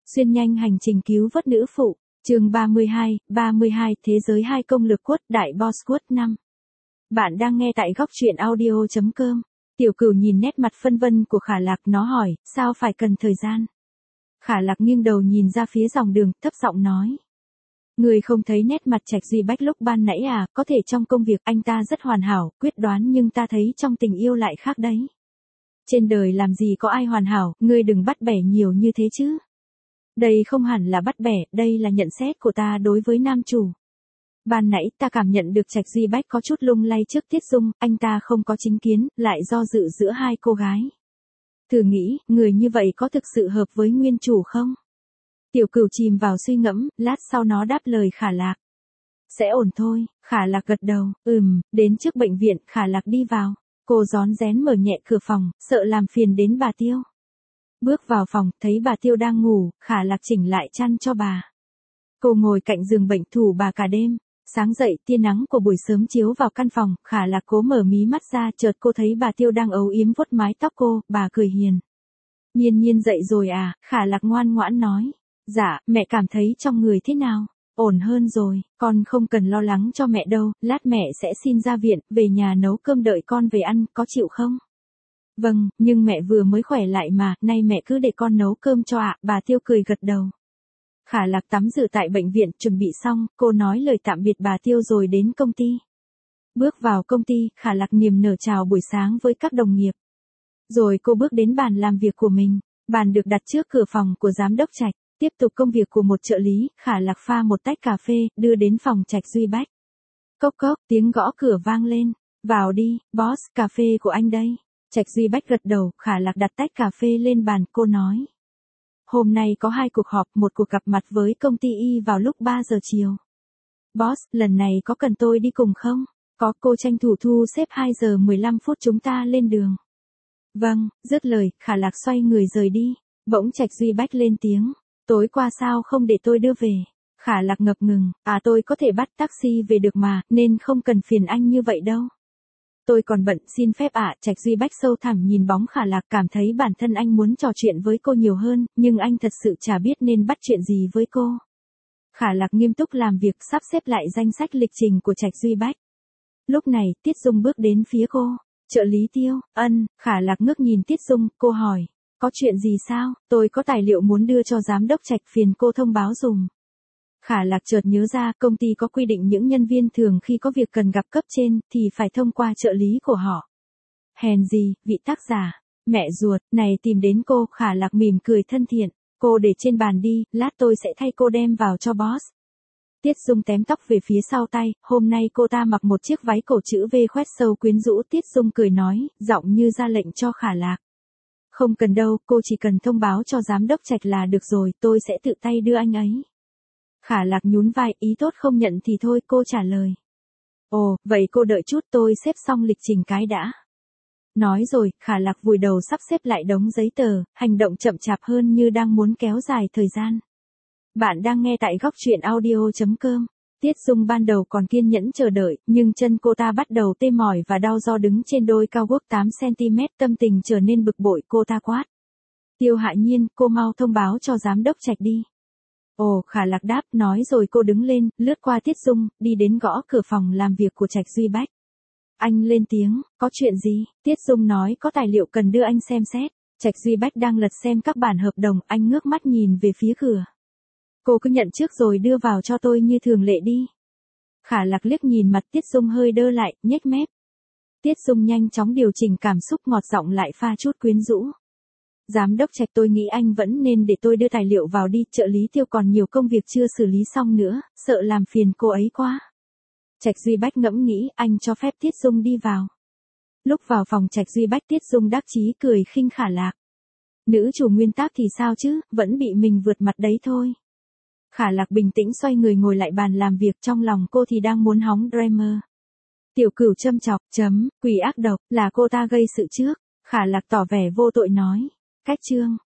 Xuyên nhanh hành trình cứu vớt nữ phụ, chương 32, Thế giới hai công lược quất đại boss quất 5. Bạn đang nghe tại góc truyện audio.com. Tiểu Cửu nhìn nét mặt phân vân của Khả Lạc, nó hỏi, sao phải cần thời gian? Khả Lạc nghiêng đầu nhìn ra phía dòng đường, thấp giọng nói. Người không thấy nét mặt Trạch Duy Bách lúc ban nãy à, có thể trong công việc anh ta rất hoàn hảo, quyết đoán, nhưng ta thấy trong tình yêu lại khác đấy. Trên đời làm gì có ai hoàn hảo, ngươi đừng bắt bẻ nhiều như thế chứ. Đây không hẳn là bắt bẻ, đây là nhận xét của ta đối với nam chủ. Ban nãy ta cảm nhận được Trạch Duy Bách có chút lung lay trước Tiết Dung, anh ta không có chính kiến, lại do dự giữa hai cô gái. Thử nghĩ, người như vậy có thực sự hợp với nguyên chủ không? Tiểu Cửu chìm vào suy ngẫm, lát sau nó đáp lời Khả Lạc. Sẽ ổn thôi, Khả Lạc gật đầu, đến trước bệnh viện, Khả Lạc đi vào. Cô rón rén mở nhẹ cửa phòng, sợ làm phiền đến bà Tiêu. Bước vào phòng, thấy bà Tiêu đang ngủ, Khả Lạc chỉnh lại chăn cho bà. Cô ngồi cạnh giường bệnh thủ bà cả đêm. Sáng dậy, tia nắng của buổi sớm chiếu vào căn phòng, Khả Lạc cố mở mí mắt ra, chợt cô thấy bà Tiêu đang âu yếm vuốt mái tóc cô, bà cười hiền. Nhiên dậy rồi à, Khả Lạc ngoan ngoãn nói. Dạ, mẹ cảm thấy trong người thế nào? Ổn hơn rồi, con không cần lo lắng cho mẹ đâu, lát mẹ sẽ xin ra viện, về nhà nấu cơm đợi con về ăn, có chịu không? Vâng, nhưng mẹ vừa mới khỏe lại mà, nay mẹ cứ để con nấu cơm cho ạ, bà Tiêu cười gật đầu. Khả Lạc tắm rửa tại bệnh viện, chuẩn bị xong, cô nói lời tạm biệt bà Tiêu rồi đến công ty. Bước vào công ty, Khả Lạc niềm nở chào buổi sáng với các đồng nghiệp. Rồi cô bước đến bàn làm việc của mình, bàn được đặt trước cửa phòng của giám đốc Trạch. Tiếp tục công việc của một trợ lý, Khả Lạc pha một tách cà phê, đưa đến phòng Trạch Duy Bách. Cốc cốc, tiếng gõ cửa vang lên. Vào đi, boss, cà phê của anh đây. Trạch Duy Bách gật đầu, Khả Lạc đặt tách cà phê lên bàn, cô nói. Hôm nay có 2 cuộc họp, một cuộc gặp mặt với công ty Y vào lúc 3 giờ chiều. Boss, lần này có cần tôi đi cùng không? Có, cô tranh thủ thu xếp 2 giờ 15 phút chúng ta lên đường. Vâng, dứt lời, Khả Lạc xoay người rời đi. Bỗng Trạch Duy Bách lên tiếng. Tối qua sao không để tôi đưa về? Khả Lạc ngập ngừng, tôi có thể bắt taxi về được mà, nên không cần phiền anh như vậy đâu. Tôi còn bận, xin phép ạ. Trạch Duy Bách sâu thẳm nhìn bóng Khả Lạc, cảm thấy bản thân anh muốn trò chuyện với cô nhiều hơn, nhưng anh thật sự chả biết nên bắt chuyện gì với cô. Khả Lạc nghiêm túc làm việc, sắp xếp lại danh sách lịch trình của Trạch Duy Bách. Lúc này, Tiết Dung bước đến phía cô. Trợ lý Tiêu, Khả Lạc ngước nhìn Tiết Dung, cô hỏi. Có chuyện gì sao? Tôi có tài liệu muốn đưa cho giám đốc Trạch, phiền cô thông báo dùm. Khả Lạc chợt nhớ ra, công ty có quy định những nhân viên thường khi có việc cần gặp cấp trên, thì phải thông qua trợ lý của họ. Hèn gì, vị tác giả, mẹ ruột, này tìm đến cô. Khả Lạc mỉm cười thân thiện. Cô để trên bàn đi, lát tôi sẽ thay cô đem vào cho boss. Tiết Dung tém tóc về phía sau tay, hôm nay cô ta mặc một chiếc váy cổ chữ V khoét sâu quyến rũ. Tiết Dung cười nói, giọng như ra lệnh cho Khả Lạc. Không cần đâu, cô chỉ cần thông báo cho giám đốc Trạch là được rồi, tôi sẽ tự tay đưa anh ấy. Khả Lạc nhún vai, ý tốt không nhận thì thôi, cô trả lời. Ồ, vậy cô đợi chút, tôi xếp xong lịch trình cái đã. Nói rồi, Khả Lạc vùi đầu sắp xếp lại đống giấy tờ, hành động chậm chạp hơn như đang muốn kéo dài thời gian. Bạn đang nghe tại góc truyện audio.com. Tiết Dung ban đầu còn kiên nhẫn chờ đợi, nhưng chân cô ta bắt đầu tê mỏi và đau do đứng trên đôi cao guốc 8cm, tâm tình trở nên bực bội, cô ta quát. Tiêu Hạ Nhiên, cô mau thông báo cho giám đốc Trạch đi. Ồ, Khả Lạc đáp, nói rồi cô đứng lên, lướt qua Tiết Dung, đi đến gõ cửa phòng làm việc của Trạch Duy Bách. Anh lên tiếng, có chuyện gì? Tiết Dung nói có tài liệu cần đưa anh xem xét. Trạch Duy Bách đang lật xem các bản hợp đồng, anh ngước mắt nhìn về phía cửa. Cô cứ nhận trước rồi đưa vào cho tôi như thường lệ đi. Khả Lạc liếc nhìn mặt Tiết Dung hơi đơ lại, nhếch mép. Tiết Dung nhanh chóng điều chỉnh cảm xúc, ngọt giọng lại pha chút quyến rũ. Giám đốc Trạch, tôi nghĩ anh vẫn nên để tôi đưa tài liệu vào đi, trợ lý Tiêu còn nhiều công việc chưa xử lý xong nữa, sợ làm phiền cô ấy quá. Trạch Duy Bách ngẫm nghĩ, anh cho phép Tiết Dung đi vào. Lúc vào phòng Trạch Duy Bách, Tiết Dung đắc chí cười khinh Khả Lạc. Nữ chủ nguyên tắc thì sao chứ, vẫn bị mình vượt mặt đấy thôi. Khả Lạc bình tĩnh xoay người ngồi lại bàn làm việc, trong lòng cô thì đang muốn hóng Dreamer. Tiểu Cửu châm chọc, quỷ ác độc, là cô ta gây sự trước. Khả Lạc tỏ vẻ vô tội nói. Cách chương.